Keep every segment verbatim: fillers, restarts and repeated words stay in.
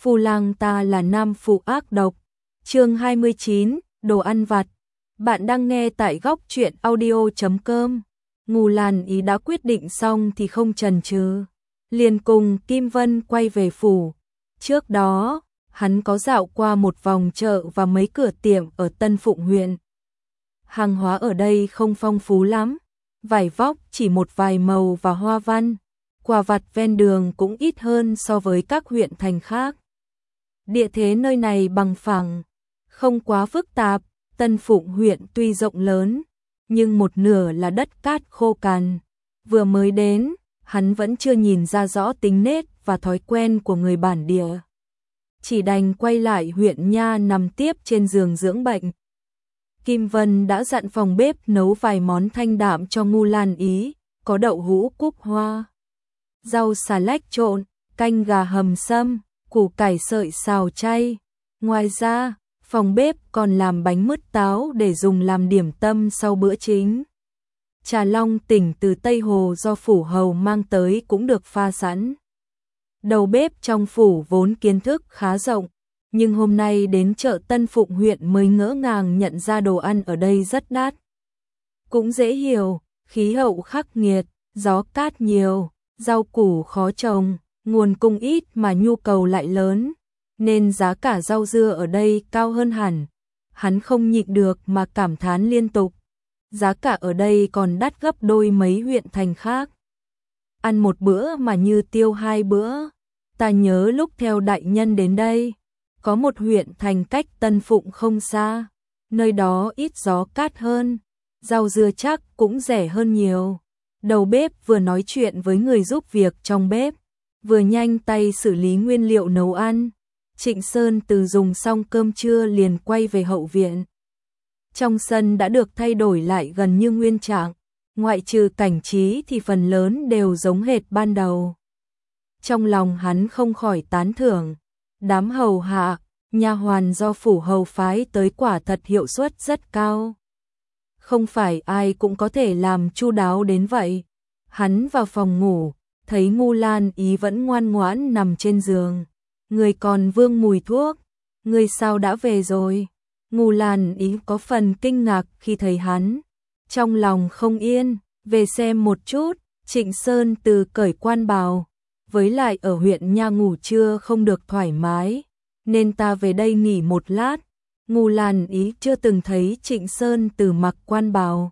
Phu lang ta là nam phụ ác độc. Chương hai mươi chín, đồ ăn vặt. Bạn đang nghe tại góc truyện audio chấm com. Ngù Lan Ý đã quyết định xong thì không chần chừ, liền cùng Kim Vân quay về phủ. Trước đó, hắn có dạo qua một vòng chợ và mấy cửa tiệm ở Tân Phụng huyện. Hàng hóa ở đây không phong phú lắm, vải vóc chỉ một vài màu và hoa văn, quà vặt ven đường cũng ít hơn so với các huyện thành khác. Địa thế nơi này bằng phẳng, không quá phức tạp. Tân Phụng huyện tuy rộng lớn, nhưng một nửa là đất cát khô cằn. Vừa mới đến, hắn vẫn chưa nhìn ra rõ tính nết và thói quen của người bản địa. Chỉ đành quay lại huyện nha nằm tiếp trên giường dưỡng bệnh. Kim Vân đã dặn phòng bếp nấu vài món thanh đạm cho Ngù Lan Ý, có đậu hũ cúc hoa, rau xà lách trộn, canh gà hầm sâm, củ cải sợi xào chay. Ngoài ra, phòng bếp còn làm bánh mứt táo để dùng làm điểm tâm sau bữa chính. Trà long tỉnh từ Tây Hồ do phủ hầu mang tới cũng được pha sẵn. Đầu bếp trong phủ vốn kiến thức khá rộng, nhưng hôm nay đến chợ Tân Phụng huyện mới ngỡ ngàng nhận ra đồ ăn ở đây rất đắt. Cũng dễ hiểu, khí hậu khắc nghiệt, gió cát nhiều, rau củ khó trồng, nguồn cung ít mà nhu cầu lại lớn, nên giá cả rau dưa ở đây cao hơn hẳn. Hắn không nhịn được mà cảm thán liên tục. Giá cả ở đây còn đắt gấp đôi mấy huyện thành khác. Ăn một bữa mà như tiêu hai bữa. Ta nhớ lúc theo đại nhân đến đây, có một huyện thành cách Tân Phụng không xa. Nơi đó ít gió cát hơn, rau dưa chắc cũng rẻ hơn nhiều. Đầu bếp vừa nói chuyện với người giúp việc trong bếp, vừa nhanh tay xử lý nguyên liệu nấu ăn. Trịnh Sơn từ dùng xong cơm trưa liền quay về hậu viện. Trong sân đã được thay đổi lại gần như nguyên trạng, ngoại trừ cảnh trí thì phần lớn đều giống hệt ban đầu. Trong lòng hắn không khỏi tán thưởng, đám hầu hạ, nha hoàn do phủ hầu phái tới quả thật hiệu suất rất cao. Không phải ai cũng có thể làm chu đáo đến vậy. Hắn vào phòng ngủ, thấy Ngù Lan Ý vẫn ngoan ngoãn nằm trên giường. Người còn vương mùi thuốc. Người sao đã về rồi? Ngù Lan Ý có phần kinh ngạc khi thấy hắn. Trong lòng không yên, về xem một chút. Trịnh Sơn từ cởi quan bào. Với lại ở huyện nha ngủ trưa không được thoải mái, nên ta về đây nghỉ một lát. Ngù Lan Ý chưa từng thấy Trịnh Sơn từ mặc quan bào.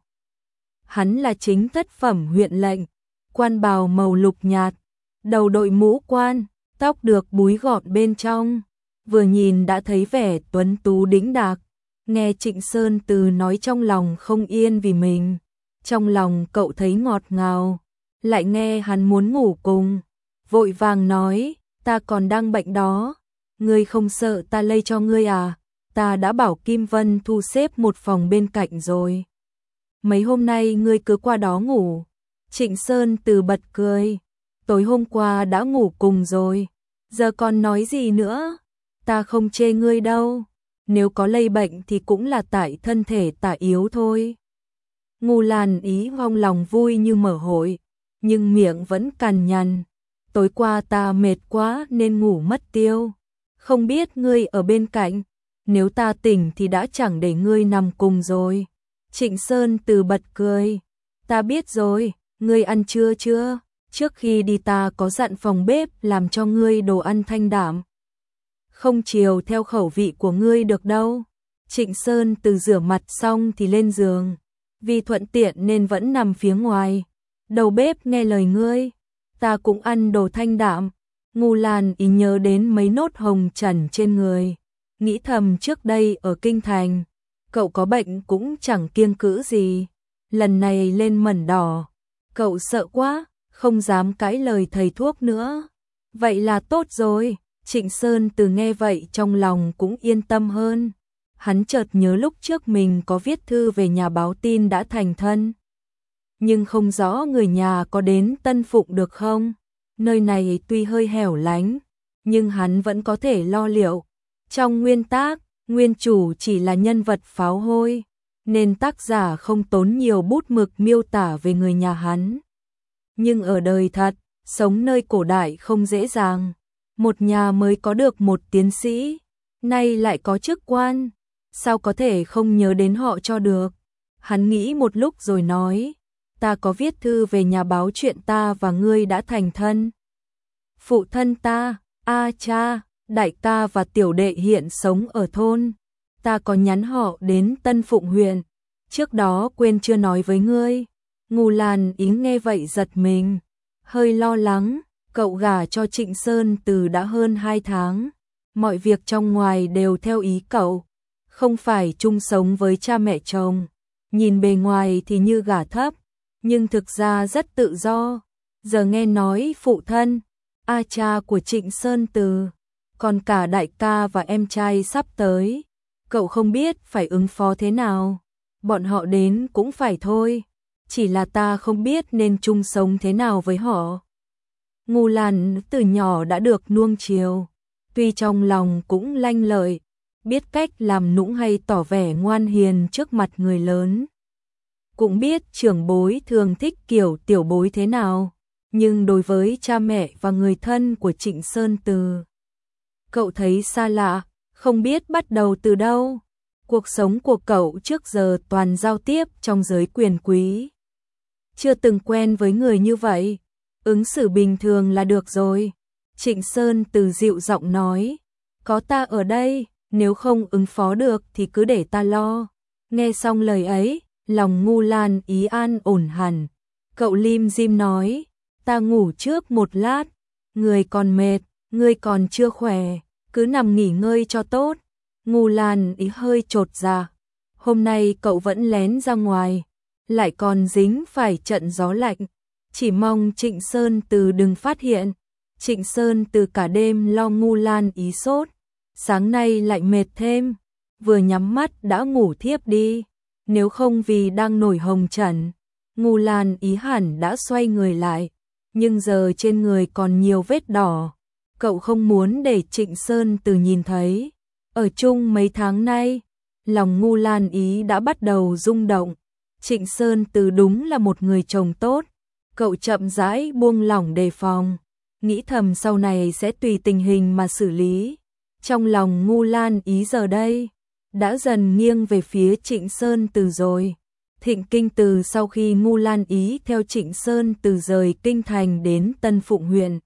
Hắn là chính thất phẩm huyện lệnh, quan bào màu lục nhạt, đầu đội mũ quan, tóc được búi gọn bên trong, vừa nhìn đã thấy vẻ tuấn tú đĩnh đạc. Nghe Trịnh Sơn từ nói trong lòng không yên vì mình, trong lòng cậu thấy ngọt ngào, lại nghe hắn muốn ngủ cùng, vội vàng nói, ta còn đang bệnh đó, ngươi không sợ ta lây cho ngươi à? Ta đã bảo Kim Vân thu xếp một phòng bên cạnh rồi. Mấy hôm nay ngươi cứ qua đó ngủ. Trịnh Sơn từ bật cười. Tối hôm qua đã ngủ cùng rồi, giờ còn nói gì nữa? Ta không chê ngươi đâu. Nếu có lây bệnh thì cũng là tại thân thể ta yếu thôi. Ngù Lan Ý trong lòng vui như mở hội, nhưng miệng vẫn cằn nhằn. Tối qua ta mệt quá nên ngủ mất tiêu. Không biết ngươi ở bên cạnh, nếu ta tỉnh thì đã chẳng để ngươi nằm cùng rồi. Trịnh Sơn từ bật cười. Ta biết rồi, ngươi ăn trưa chưa? Trước khi đi ta có dặn phòng bếp làm cho ngươi đồ ăn thanh đạm. Không chiều theo khẩu vị của ngươi được đâu. Trịnh Sơn từ rửa mặt xong thì lên giường. Vì thuận tiện nên vẫn nằm phía ngoài. Đầu bếp nghe lời ngươi. Ta cũng ăn đồ thanh đạm. Ngù Lan Ý nhớ đến mấy nốt hồng trần trên người. Nghĩ thầm trước đây ở kinh thành, cậu có bệnh cũng chẳng kiêng cữ gì. Lần này lên mẩn đỏ, cậu sợ quá, không dám cãi lời thầy thuốc nữa. Vậy là tốt rồi. Trịnh Sơn từ nghe vậy trong lòng cũng yên tâm hơn. Hắn chợt nhớ lúc trước mình có viết thư về nhà báo tin đã thành thân. Nhưng không rõ người nhà có đến Tân Phụng được không? Nơi này tuy hơi hẻo lánh, nhưng hắn vẫn có thể lo liệu. Trong nguyên tác, nguyên chủ chỉ là nhân vật pháo hôi, nên tác giả không tốn nhiều bút mực miêu tả về người nhà hắn. Nhưng ở đời thật, sống nơi cổ đại không dễ dàng. một nhà mới có được một tiến sĩ, nay lại có chức quan, sao có thể không nhớ đến họ cho được. Hắn nghĩ một lúc rồi nói, ta có viết thư về nhà báo chuyện ta và ngươi đã thành thân. Phụ thân ta, a cha, đại ca và tiểu đệ hiện sống ở thôn, ta có nhắn họ đến Tân Phụng huyện, trước đó quên chưa nói với ngươi. Ngô Lan Ý nghe vậy giật mình, hơi lo lắng, cậu gả cho Trịnh Sơn Từ đã hơn hai tháng, mọi việc trong ngoài đều theo ý cậu, không phải chung sống với cha mẹ chồng, nhìn bề ngoài thì như gả thấp, nhưng thực ra rất tự do. Giờ nghe nói phụ thân, a cha của Trịnh Sơn Từ, còn cả đại ca và em trai sắp tới, cậu không biết phải ứng phó thế nào. Bọn họ đến cũng phải thôi, chỉ là ta không biết nên chung sống thế nào với họ. Ngô Lan từ nhỏ đã được nuông chiều, tuy trong lòng cũng lanh lợi, biết cách làm nũng hay tỏ vẻ ngoan hiền trước mặt người lớn. Cũng biết trưởng bối thường thích kiểu tiểu bối thế nào, nhưng đối với cha mẹ và người thân của Trịnh Sơn Từ, cậu thấy xa lạ, không biết bắt đầu từ đâu. Cuộc sống của cậu trước giờ toàn giao tiếp trong giới quyền quý, chưa từng quen với người như vậy, ứng xử bình thường là được rồi. Trịnh Sơn Từ dịu giọng nói, có ta ở đây, nếu không ứng phó được thì cứ để ta lo. Nghe xong lời ấy, lòng Ngô Lan Ý an ổn hẳn, cậu lim dim nói, ta ngủ trước một lát, người còn mệt, người còn chưa khỏe, cứ nằm nghỉ ngơi cho tốt. Ngô Lan Ý hơi chột dạ, hôm nay cậu vẫn lén ra ngoài, lại còn dính phải trận gió lạnh, chỉ mong Trịnh Sơn Từ đừng phát hiện. Trịnh Sơn Từ cả đêm lo Ngô Lan Ý sốt, sáng nay lại mệt thêm, vừa nhắm mắt đã ngủ thiếp đi, nếu không vì đang nổi hồng trần, Ngô Lan Ý hẳn đã xoay người lại, nhưng giờ trên người còn nhiều vết đỏ, cậu không muốn để Trịnh Sơn Từ nhìn thấy. Ở chung mấy tháng nay, lòng Ngô Lan Ý đã bắt đầu rung động, Trịnh Sơn Từ đúng là một người chồng tốt, cậu chậm rãi buông lỏng đề phòng, nghĩ thầm sau này sẽ tùy tình hình mà xử lý. Trong lòng Ngô Lan Ý giờ đây đã dần nghiêng về phía Trịnh Sơn Từ rồi. Thịnh Kinh Từ sau khi Ngô Lan Ý theo Trịnh Sơn Từ rời kinh thành đến Tân Phụng huyện,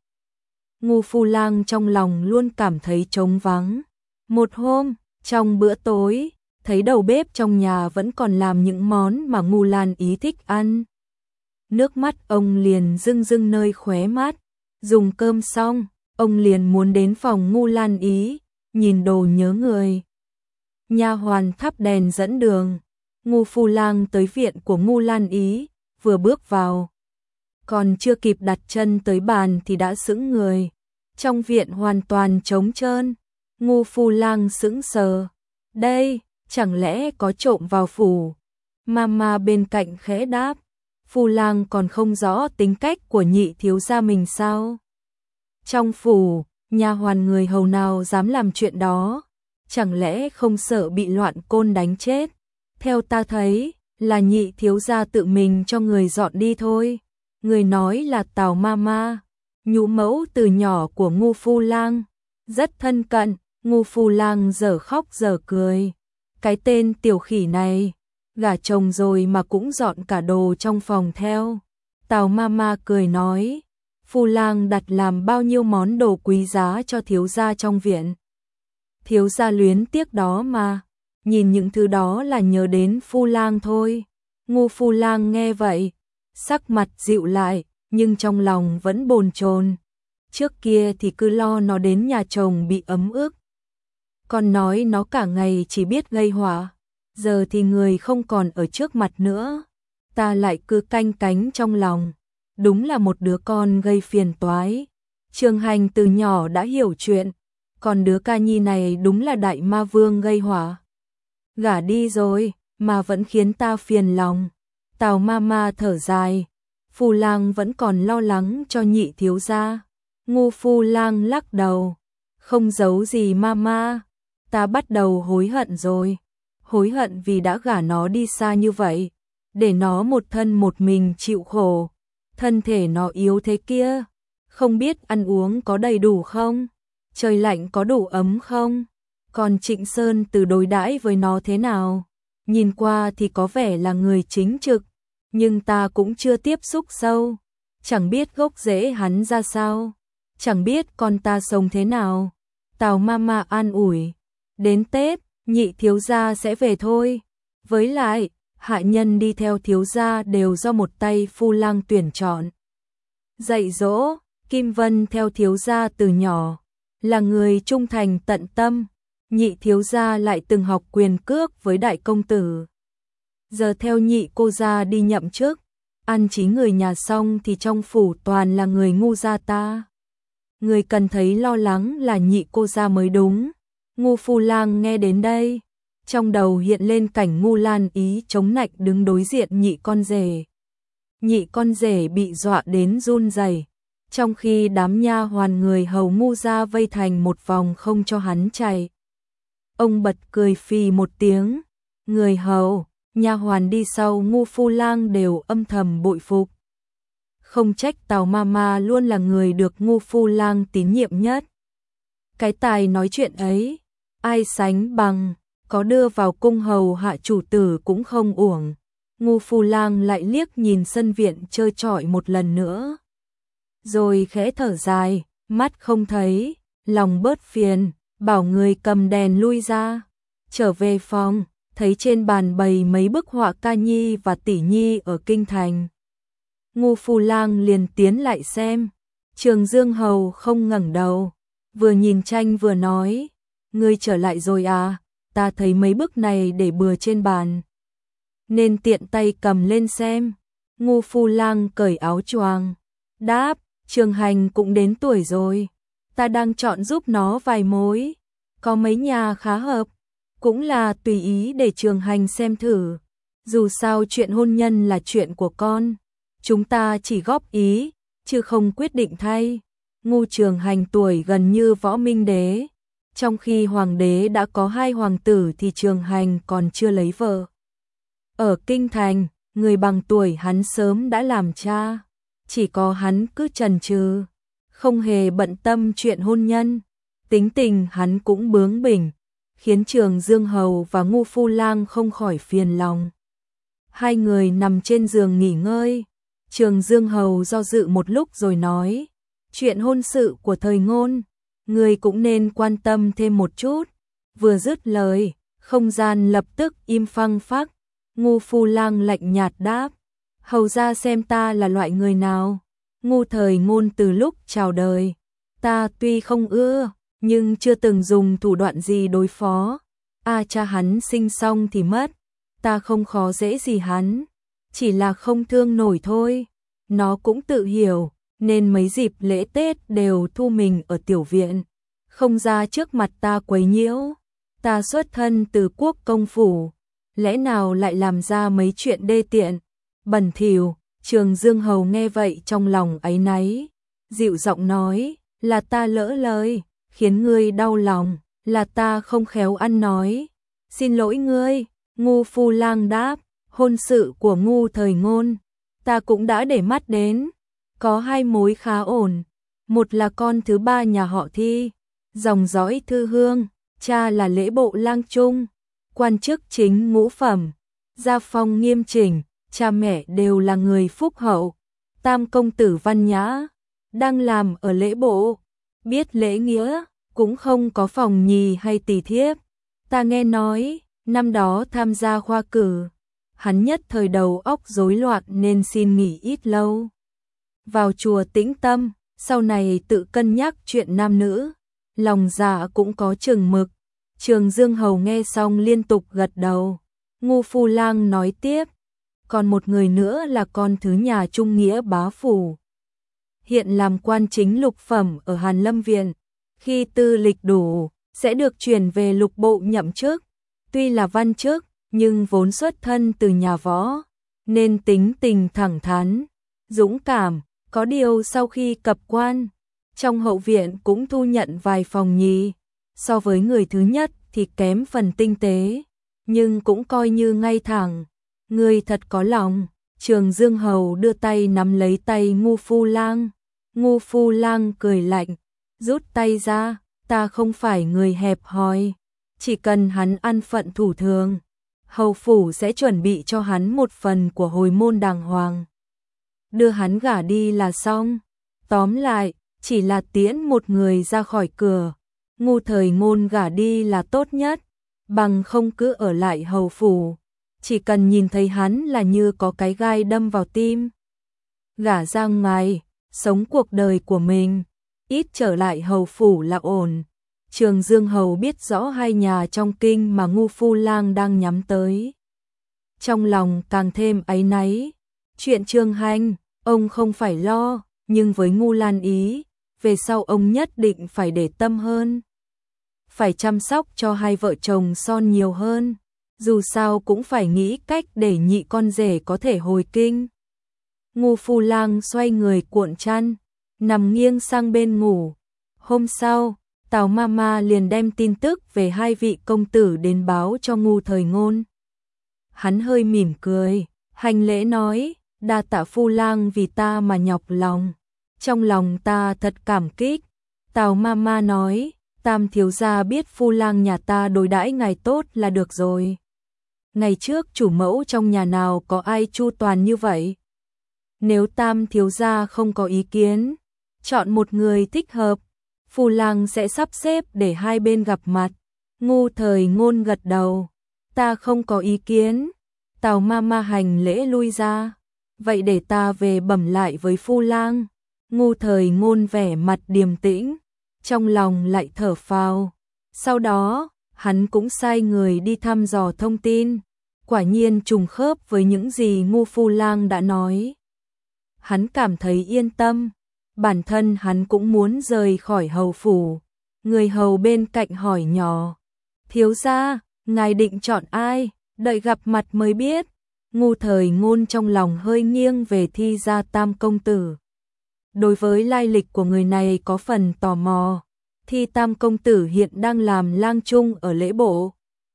Ngô Phu Lang trong lòng luôn cảm thấy trống vắng. Một hôm, trong bữa tối, thấy đầu bếp trong nhà vẫn còn làm những món mà Ngô Lan Ý thích ăn. Nước mắt ông liền rưng rưng nơi khóe mắt. Dùng cơm xong, ông liền muốn đến phòng Ngô Lan Ý, nhìn đồ nhớ người. Nha hoàn thắp đèn dẫn đường. Ngô Phu Lang tới viện của Ngô Lan Ý, vừa bước vào, còn chưa kịp đặt chân tới bàn thì đã sững người. Trong viện hoàn toàn trống trơn. Ngô Phu Lang sững sờ. Đây, chẳng lẽ có trộm vào phủ? Mama bên cạnh khẽ đáp. Phu Lang còn không rõ tính cách của nhị thiếu gia mình sao? Trong phủ, nha hoàn người hầu nào dám làm chuyện đó? Chẳng lẽ không sợ bị loạn côn đánh chết? Theo ta thấy, là nhị thiếu gia tự mình cho người dọn đi thôi. Người nói là Tào Mama, nhũ mẫu từ nhỏ của Ngô Phu Lang, rất thân cận. Ngô Phu Lang giờ khóc giờ cười. Cái tên tiểu khỉ này, gả chồng rồi mà cũng dọn cả đồ trong phòng theo. Tào Mama cười nói, Phu Lang đặt làm bao nhiêu món đồ quý giá cho thiếu gia trong viện. Thiếu gia luyến tiếc đó mà, nhìn những thứ đó là nhớ đến Phu Lang thôi. Ngô Phu Lang nghe vậy, sắc mặt dịu lại, nhưng trong lòng vẫn bồn chồn. Trước kia thì cứ lo nó đến nhà chồng bị ấm ức, còn nói nó cả ngày chỉ biết gây họa. Giờ thì người không còn ở trước mặt nữa, ta lại cứ canh cánh trong lòng. Đúng là một đứa con gây phiền toái. Trường Hành từ nhỏ đã hiểu chuyện, còn đứa ca nhi này đúng là đại ma vương gây họa. Gả đi rồi mà vẫn khiến ta phiền lòng. Tào Mama thở dài, Phu Lang vẫn còn lo lắng cho nhị thiếu gia. Ngô Phu Lang lắc đầu, không giấu gì Mama, ta bắt đầu hối hận rồi. Hối hận vì đã gả nó đi xa như vậy, để nó một thân một mình chịu khổ. Thân thể nó yếu thế kia, không biết ăn uống có đầy đủ không? trời lạnh có đủ ấm không? Còn Trịnh Sơn Từ đối đãi với nó thế nào? Nhìn qua thì có vẻ là người chính trực, nhưng ta cũng chưa tiếp xúc sâu, chẳng biết gốc rễ hắn ra sao, chẳng biết con ta sống thế nào. Tào Mama an ủi, đến Tết, nhị thiếu gia sẽ về thôi. Với lại, hạ nhân đi theo thiếu gia đều do một tay Phu Lang tuyển chọn. Dạy dỗ, Kim Vân theo thiếu gia từ nhỏ, là người trung thành tận tâm, nhị thiếu gia lại từng học quyền cước với đại công tử. Giờ theo nhị cô gia đi nhậm chức, ăn chí người nhà xong thì trong phủ toàn là người ngu gia ta. Người cần thấy lo lắng là nhị cô gia mới đúng. Ngu Phu Lang nghe đến đây, trong đầu hiện lên cảnh Ngu Lan Ý chống nạnh đứng đối diện nhị con rể. Nhị con rể bị dọa đến run rẩy, trong khi đám nha hoàn người hầu Ngu gia vây thành một vòng không cho hắn chạy. Ông bật cười phì một tiếng, người hầu, nha hoàn đi sau Ngu Phu Lang đều âm thầm bội phục. Không trách Tào Mama luôn là người được Ngu Phu Lang tín nhiệm nhất. Cái tài nói chuyện ấy, ai sánh bằng, có đưa vào cung hầu hạ chủ tử cũng không uổng. Ngu Phu Lang lại liếc nhìn sân viện chơi trọi một lần nữa, rồi khẽ thở dài, mắt không thấy, lòng bớt phiền, bảo người cầm đèn lui ra. Trở về phòng, thấy trên bàn bày mấy bức họa ca nhi và tỷ nhi ở kinh thành. Ngu Phu Lang liền tiến lại xem. Trường Dương Hầu không ngẩng đầu, vừa nhìn tranh vừa nói, ngươi trở lại rồi à? Ta thấy mấy bức này để bừa trên bàn, nên tiện tay cầm lên xem. Ngu Phu Lang cởi áo choàng, đáp, Trường Hành cũng đến tuổi rồi, ta đang chọn giúp nó vài mối, có mấy nhà khá hợp, cũng là tùy ý để Trường Hành xem thử. Dù sao chuyện hôn nhân là chuyện của con, chúng ta chỉ góp ý, chứ không quyết định thay. Ngu Trường Hành tuổi gần như Võ Minh Đế, trong khi Hoàng đế đã có hai hoàng tử thì Trường Hành còn chưa lấy vợ. Ở kinh thành, người bằng tuổi hắn sớm đã làm cha, chỉ có hắn cứ chần chừ, không hề bận tâm chuyện hôn nhân. Tính tình hắn cũng bướng bỉnh, khiến Trường Dương Hầu và Ngu Phu Lang không khỏi phiền lòng. Hai người nằm trên giường nghỉ ngơi, Trường Dương Hầu do dự một lúc rồi nói, chuyện hôn sự của thời Ngôn, người cũng nên quan tâm thêm một chút. Vừa dứt lời, không gian lập tức im phăng phắc. Ngu Phu Lang lạnh nhạt đáp, hầu ra xem ta là loại người nào. Ngu Thời Ngôn từ lúc chào đời, ta tuy không ưa, nhưng chưa từng dùng thủ đoạn gì đối phó. A cha hắn sinh xong thì mất, ta không khó dễ gì hắn, chỉ là không thương nổi thôi. Nó cũng tự hiểu, nên mấy dịp lễ Tết đều thu mình ở tiểu viện, không ra trước mặt ta quấy nhiễu. Ta xuất thân từ quốc công phủ, lẽ nào lại làm ra mấy chuyện đê tiện, bẩn thỉu. Trường Dương Hầu nghe vậy trong lòng áy náy, dịu giọng nói, là ta lỡ lời, khiến ngươi đau lòng, là ta không khéo ăn nói, xin lỗi ngươi. Ngu Phu Lang đáp, hôn sự của Ngu Thời Ngôn, ta cũng đã để mắt đến, có hai mối khá ổn, một là con thứ ba nhà họ Thi, dòng dõi Thư Hương, cha là lễ bộ lang trung, quan chức chính ngũ phẩm, gia phong nghiêm chỉnh, cha mẹ đều là người phúc hậu. Tam công tử văn nhã, đang làm ở lễ bộ, biết lễ nghĩa, cũng không có phòng nhì hay tỳ thiếp. Ta nghe nói, năm đó tham gia khoa cử, hắn nhất thời đầu óc rối loạn nên xin nghỉ ít lâu. Vào chùa tĩnh tâm, sau này tự cân nhắc chuyện nam nữ, lòng dạ cũng có chừng mực. Trường Dương Hầu nghe xong liên tục gật đầu. Ngu Phu Lang nói tiếp, còn một người nữa là con thứ nhà Trung Nghĩa bá phủ, hiện làm quan chính lục phẩm ở Hàn Lâm Viện, khi tư lịch đủ sẽ được chuyển về lục bộ nhậm chức. Tuy là văn chức, nhưng vốn xuất thân từ nhà võ, nên tính tình thẳng thắn, dũng cảm. Có điều sau khi cập quan, trong hậu viện cũng thu nhận vài phòng nhì, so với người thứ nhất thì kém phần tinh tế, nhưng cũng coi như ngay thẳng. Người thật có lòng. Trường Dương Hầu đưa tay nắm lấy tay Ngu Phu Lang. Ngu Phu Lang cười lạnh, rút tay ra, ta không phải người hẹp hòi, chỉ cần hắn ăn phận thủ thường, hầu phủ sẽ chuẩn bị cho hắn một phần của hồi môn đàng hoàng. Đưa hắn gả đi là xong. Tóm lại, chỉ là tiễn một người ra khỏi cửa, Ngu Thời Ngôn gả đi là tốt nhất, bằng không cứ ở lại hầu phủ, chỉ cần nhìn thấy hắn là như có cái gai đâm vào tim. Gả ra ngoài, sống cuộc đời của mình, ít trở lại hầu phủ là ổn. Trường Dương Hầu biết rõ hai nhà trong kinh mà Ngu Phu Lang đang nhắm tới. Trong lòng càng thêm áy náy. Chuyện Trương Hành, ông không phải lo, nhưng với Ngu Lan Ý, về sau ông nhất định phải để tâm hơn. Phải chăm sóc cho hai vợ chồng son nhiều hơn, dù sao cũng phải nghĩ cách để nhị con rể có thể hồi kinh. Ngu Phu Lang xoay người cuộn chăn, nằm nghiêng sang bên ngủ. Hôm sau, Tào Mama liền đem tin tức về hai vị công tử đến báo cho Ngu Thời Ngôn. Hắn hơi mỉm cười, hành lễ nói, đa tạ Phu Lang vì ta mà nhọc lòng. Trong lòng ta thật cảm kích. Tào Mama nói, Tam thiếu gia biết Phu Lang nhà ta đối đãi ngài tốt là được rồi. Ngày trước chủ mẫu trong nhà nào có ai chu toàn như vậy? Nếu Tam thiếu gia không có ý kiến, chọn một người thích hợp, Phu Lang sẽ sắp xếp để hai bên gặp mặt. Ngu Thời Ngôn gật đầu, ta không có ý kiến. Tào Mama hành lễ lui ra, vậy để ta về bẩm lại với Phu Lang. Ngu Thời Ngôn vẻ mặt điềm tĩnh, trong lòng lại thở phào. Sau đó, hắn cũng sai người đi thăm dò thông tin, quả nhiên trùng khớp với những gì Ngu Phu Lang đã nói. Hắn cảm thấy yên tâm, bản thân hắn cũng muốn rời khỏi hầu phủ. Người hầu bên cạnh hỏi nhỏ, thiếu gia, ngài định chọn ai, đợi gặp mặt mới biết. Ngu Thời Ngôn trong lòng hơi nghiêng về Thi gia tam công tử. Đối với lai lịch của người này có phần tò mò. Thi tam công tử hiện đang làm lang trung ở lễ bộ,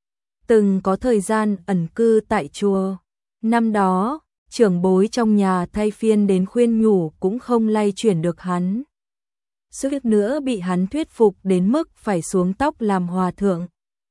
từng có thời gian ẩn cư tại chùa. Năm đó, trưởng bối trong nhà thay phiên đến khuyên nhủ cũng không lay chuyển được hắn. Suýt nữa bị hắn thuyết phục đến mức phải xuống tóc làm hòa thượng.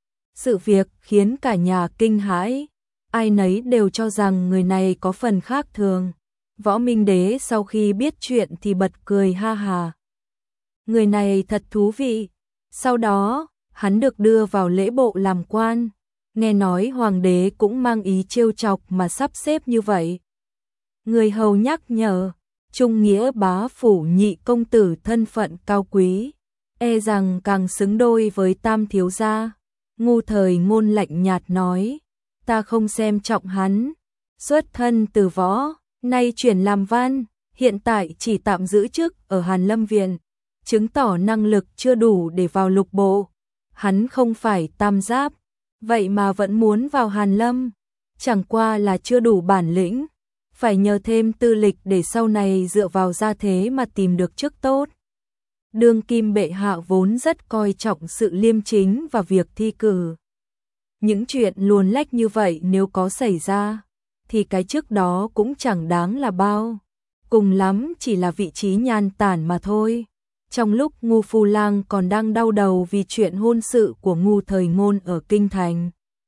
Sự việc khiến cả nhà kinh hãi, ai nấy đều cho rằng người này có phần khác thường. Võ Minh Đế sau khi biết chuyện thì bật cười ha hà. Người này thật thú vị. Sau đó, hắn được đưa vào lễ bộ làm quan. Nghe nói hoàng đế cũng mang ý trêu chọc mà sắp xếp như vậy. Người hầu nhắc nhở, Trung Nghĩa bá phủ nhị công tử thân phận cao quý, e rằng càng xứng đôi với Tam thiếu gia. Ngu Thời Ngôn lạnh nhạt nói, ta không xem trọng hắn, xuất thân từ võ, nay chuyển làm văn, hiện tại chỉ tạm giữ chức ở Hàn Lâm Viện, chứng tỏ năng lực chưa đủ để vào lục bộ. Hắn không phải tam giáp, vậy mà vẫn muốn vào Hàn Lâm, chẳng qua là chưa đủ bản lĩnh, phải nhờ thêm tư lịch để sau này dựa vào gia thế mà tìm được chức tốt. Đương kim bệ hạ vốn rất coi trọng sự liêm chính và việc thi cử. Những chuyện luồn lách như vậy nếu có xảy ra, thì cái chức đó cũng chẳng đáng là bao, cùng lắm chỉ là vị trí nhan tản mà thôi. Trong lúc Ngu Phu Lang còn đang đau đầu vì chuyện hôn sự của Ngu Thời Ngôn ở Kinh Thành,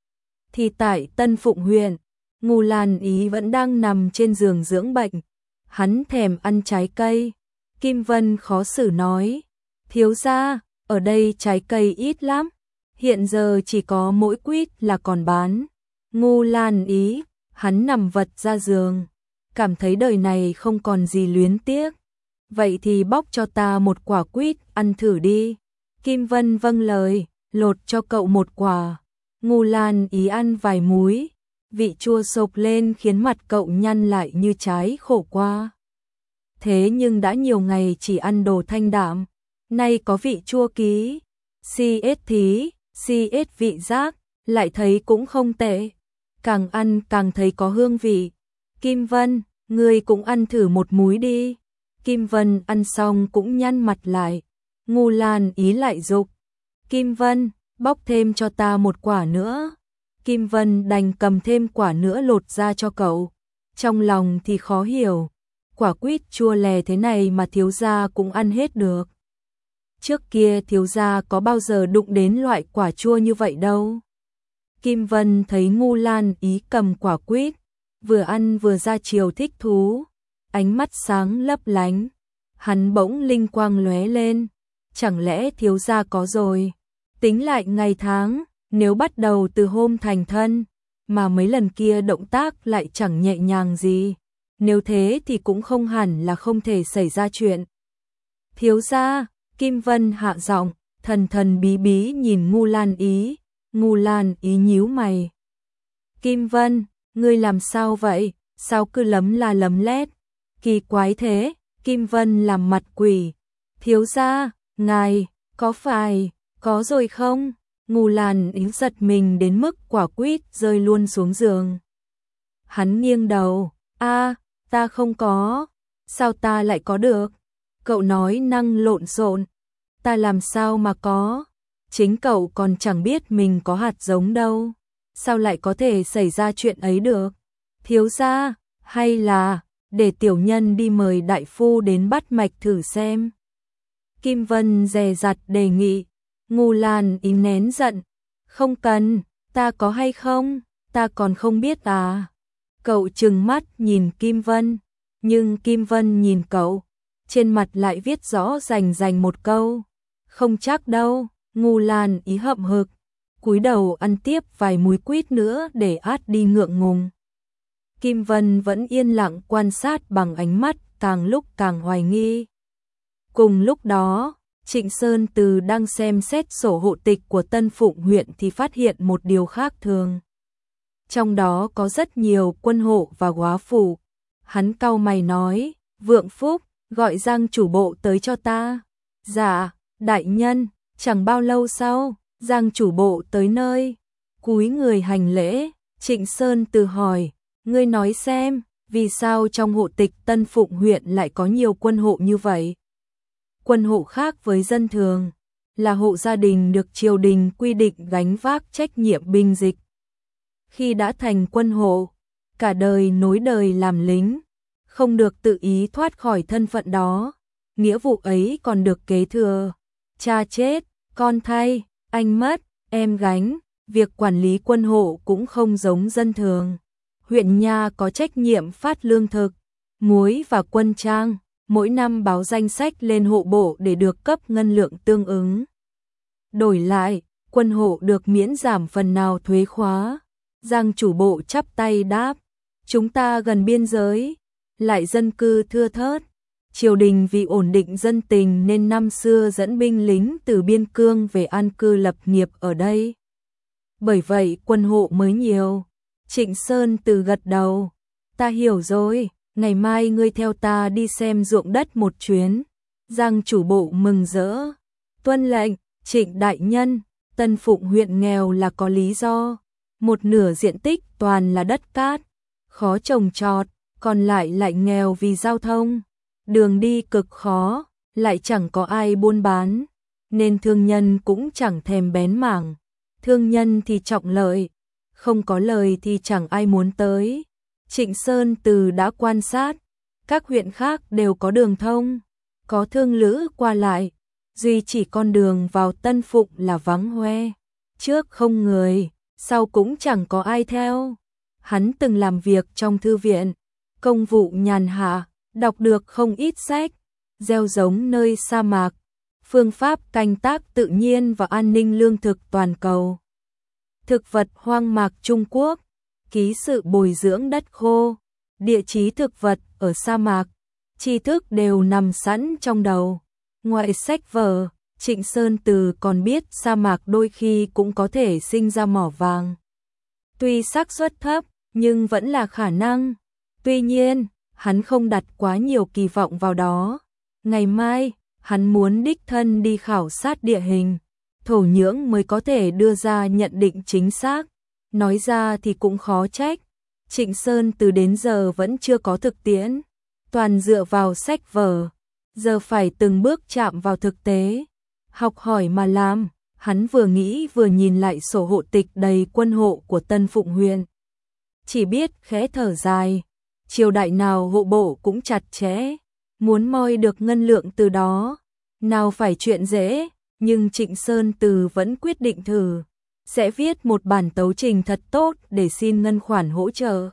thì tại Tân Phụng huyện, Ngu Lan Ý vẫn đang nằm trên giường dưỡng bệnh. Hắn thèm ăn trái cây. Kim Vân khó xử nói, thiếu gia, ở đây trái cây ít lắm, hiện giờ chỉ có mỗi quýt là còn bán. Ngu Lan Ý, hắn nằm vật ra giường, cảm thấy đời này không còn gì luyến tiếc. Vậy thì bóc cho ta một quả quýt ăn thử đi. Kim Vân vâng lời, lột cho cậu một quả. Ngu Lan Ý ăn vài múi, vị chua sộc lên khiến mặt cậu nhăn lại như trái khổ qua. Thế nhưng đã nhiều ngày chỉ ăn đồ thanh đạm, nay có vị chua ký, xê ét thí, xê ét vị giác, lại thấy cũng không tệ. Càng ăn càng thấy có hương vị. Kim Vân, ngươi cũng ăn thử một múi đi. Kim Vân ăn xong cũng nhăn mặt lại. Ngu Lan Ý lại dục, Kim Vân, bóc thêm cho ta một quả nữa. Kim Vân đành cầm thêm quả nữa lột ra cho cậu. Trong lòng thì khó hiểu, quả quýt chua lè thế này mà thiếu gia cũng ăn hết được. trước kia thiếu gia có bao giờ đụng đến loại quả chua như vậy đâu. Kim Vân thấy Ngu Lan Ý cầm quả quýt, vừa ăn vừa ra chiều thích thú, ánh mắt sáng lấp lánh, hắn bỗng linh quang lóe lên, chẳng lẽ thiếu gia có rồi, tính lại ngày tháng, nếu bắt đầu từ hôm thành thân, mà mấy lần kia động tác lại chẳng nhẹ nhàng gì, nếu thế thì cũng không hẳn là không thể xảy ra chuyện. Thiếu gia, Kim Vân hạ giọng, thần thần bí bí nhìn Ngu Lan Ý, Ngu Lan Ý nhíu mày. Kim Vân, ngươi làm sao vậy, sao cứ lấm la lấm lét, kỳ quái thế, Kim Vân làm mặt quỷ. Thiếu gia, ngài, có phải, có rồi không? Ngu Lan Ý giật mình đến mức quả quýt rơi luôn xuống giường. Hắn nghiêng đầu, a, ta không có, sao ta lại có được? Cậu nói năng lộn xộn, ta làm sao mà có, chính cậu còn chẳng biết mình có hạt giống đâu, sao lại có thể xảy ra chuyện ấy được? Thiếu gia, hay là để tiểu nhân đi mời đại phu đến bắt mạch thử xem. Kim Vân dè dặt đề nghị. Ngu Lan Ý nén giận, không cần, ta có hay không, ta còn không biết à. Cậu trừng mắt nhìn Kim Vân, nhưng Kim Vân nhìn cậu, trên mặt lại viết rõ rành rành một câu, không chắc đâu. Ngu Lan Ý hậm hực, cúi đầu ăn tiếp vài múi quýt nữa để át đi ngượng ngùng. Kim Vân vẫn yên lặng quan sát bằng ánh mắt càng lúc càng hoài nghi. Cùng lúc đó, Trịnh Sơn Từ đang xem xét sổ hộ tịch của Tân Phụng huyện thì phát hiện một điều khác thường. Trong đó có rất nhiều quân hộ và góa phủ. Hắn cau mày nói, Vượng Phúc, gọi Giang chủ bộ tới cho ta. Dạ, đại nhân. Chẳng bao lâu sau, Giang chủ bộ tới nơi, cúi người hành lễ. Trịnh Sơn Từ hỏi, ngươi nói xem, vì sao trong hộ tịch Tân Phụng huyện lại có nhiều quân hộ như vậy? Quân hộ khác với dân thường, là hộ gia đình được triều đình quy định gánh vác trách nhiệm binh dịch. Khi đã thành quân hộ, cả đời nối đời làm lính, không được tự ý thoát khỏi thân phận đó, nghĩa vụ ấy còn được kế thừa. Cha chết, con thay, anh mất, em gánh, việc quản lý quân hộ cũng không giống dân thường. Huyện nha có trách nhiệm phát lương thực, muối và quân trang, mỗi năm báo danh sách lên hộ bộ để được cấp ngân lượng tương ứng. Đổi lại, quân hộ được miễn giảm phần nào thuế khóa. Giang chủ bộ chắp tay đáp, chúng ta gần biên giới, lại dân cư thưa thớt. Triều đình vì ổn định dân tình nên năm xưa dẫn binh lính từ biên cương về an cư lập nghiệp ở đây. Bởi vậy quân hộ mới nhiều. Trịnh Sơn Từ gật đầu, ta hiểu rồi, ngày mai ngươi theo ta đi xem ruộng đất một chuyến. Giang chủ bộ mừng rỡ, tuân lệnh. Trịnh đại nhân, Tân Phụng huyện nghèo là có lý do, một nửa diện tích toàn là đất cát, khó trồng trọt, còn lại lại nghèo vì giao thông. Đường đi cực khó, lại chẳng có ai buôn bán, nên thương nhân cũng chẳng thèm bén mảng. Thương nhân thì trọng lợi, không có lời thì chẳng ai muốn tới. Trịnh Sơn Từ đã quan sát, các huyện khác đều có đường thông, có thương lữ qua lại, duy chỉ con đường vào Tân Phụng là vắng hoe. Trước không người, sau cũng chẳng có ai theo. Hắn từng làm việc trong thư viện, công vụ nhàn hạ, đọc được không ít sách, gieo giống nơi sa mạc, phương pháp canh tác tự nhiên và an ninh lương thực toàn cầu, thực vật hoang mạc Trung Quốc, ký sự bồi dưỡng đất khô, địa chí thực vật ở sa mạc, tri thức đều nằm sẵn trong đầu. Ngoài sách vở, Trịnh Sơn Từ còn biết sa mạc đôi khi cũng có thể sinh ra mỏ vàng. Tuy xác suất thấp, nhưng vẫn là khả năng. Tuy nhiên, hắn không đặt quá nhiều kỳ vọng vào đó. Ngày mai, hắn muốn đích thân đi khảo sát địa hình, thổ nhưỡng mới có thể đưa ra nhận định chính xác. Nói ra thì cũng khó trách. Trịnh Sơn Từ đến giờ vẫn chưa có thực tiễn, toàn dựa vào sách vở. Giờ phải từng bước chạm vào thực tế, học hỏi mà làm. Hắn vừa nghĩ vừa nhìn lại sổ hộ tịch đầy quân hộ của Tân Phụng huyện, chỉ biết khẽ thở dài. Triều đại nào hộ bộ cũng chặt chẽ, muốn moi được ngân lượng từ đó, nào phải chuyện dễ, nhưng Trịnh Sơn Từ vẫn quyết định thử, sẽ viết một bản tấu trình thật tốt để xin ngân khoản hỗ trợ.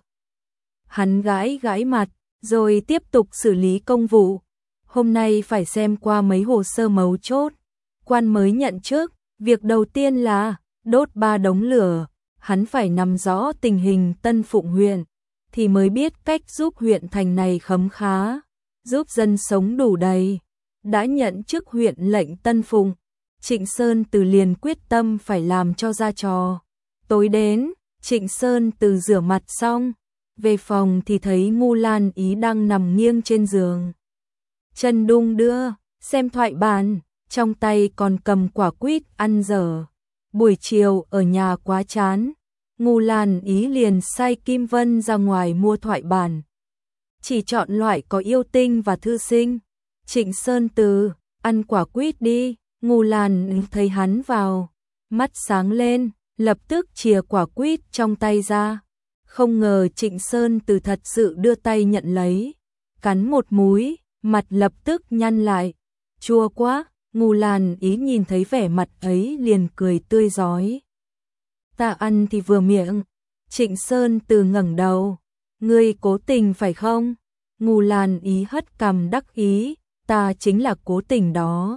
Hắn gãi gãi mặt, rồi tiếp tục xử lý công vụ. Hôm nay phải xem qua mấy hồ sơ mấu chốt. Quan mới nhận chức, việc đầu tiên là đốt ba đống lửa. Hắn phải nắm rõ tình hình Tân Phụng huyện, thì mới biết cách giúp huyện thành này khấm khá, giúp dân sống đủ đầy. Đã nhận chức huyện lệnh Tân Phụng, Trịnh Sơn Từ liền quyết tâm phải làm cho ra trò. Tối đến, Trịnh Sơn Từ rửa mặt xong, về phòng thì thấy Ngu Lan Ý đang nằm nghiêng trên giường. Chân đung đưa, xem thoại bản, trong tay còn cầm quả quýt ăn dở. Buổi chiều ở nhà quá chán, Ngu Lan Ý liền sai Kim Vân ra ngoài mua thoại bản. Chỉ chọn loại có yêu tinh và thư sinh. Trịnh Sơn Từ, ăn quả quýt đi. Ngu Lan thấy hắn vào, mắt sáng lên, lập tức chìa quả quýt trong tay ra. Không ngờ Trịnh Sơn Từ thật sự đưa tay nhận lấy, cắn một múi, mặt lập tức nhăn lại. Chua quá, Ngu Lan Ý nhìn thấy vẻ mặt ấy liền cười tươi rói. Ta ăn thì vừa miệng. Trịnh Sơn Từ ngẩng đầu, ngươi cố tình phải không? Ngu Lan Ý hất cằm đắc ý, ta chính là cố tình đó.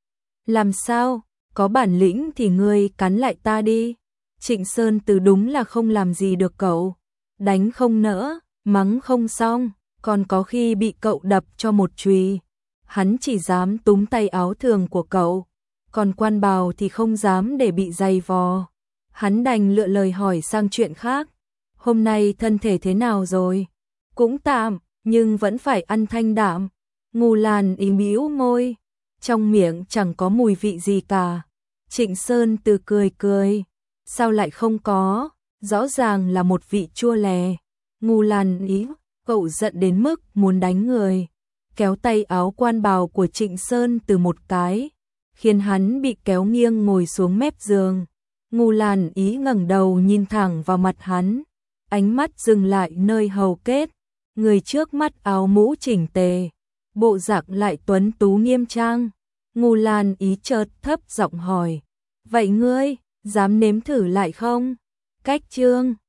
Làm sao, có bản lĩnh thì ngươi cắn lại ta đi. Trịnh Sơn Từ đúng là không làm gì được cậu, đánh không nỡ, mắng không xong, còn có khi bị cậu đập cho một chùy. Hắn chỉ dám túm tay áo thường của cậu, còn quan bào thì không dám để bị giày vò. Hắn đành lựa lời hỏi sang chuyện khác. Hôm nay thân thể thế nào rồi? Cũng tạm, nhưng vẫn phải ăn thanh đạm. Ngu Lan Ý bĩu môi, trong miệng chẳng có mùi vị gì cả. Trịnh Sơn Từ cười cười, sao lại không có, rõ ràng là một vị chua lè. Ngu Lan Ý, cậu giận đến mức muốn đánh người, kéo tay áo quan bào của Trịnh Sơn Từ một cái, khiến hắn bị kéo nghiêng ngồi xuống mép giường. Ngu Lan Ý ngẩng đầu nhìn thẳng vào mặt hắn, ánh mắt dừng lại nơi hầu kết, người trước mắt áo mũ chỉnh tề, bộ dạng lại tuấn tú nghiêm trang. Ngu Lan Ý chợt thấp giọng hỏi, vậy ngươi, dám nếm thử lại không? Cách chương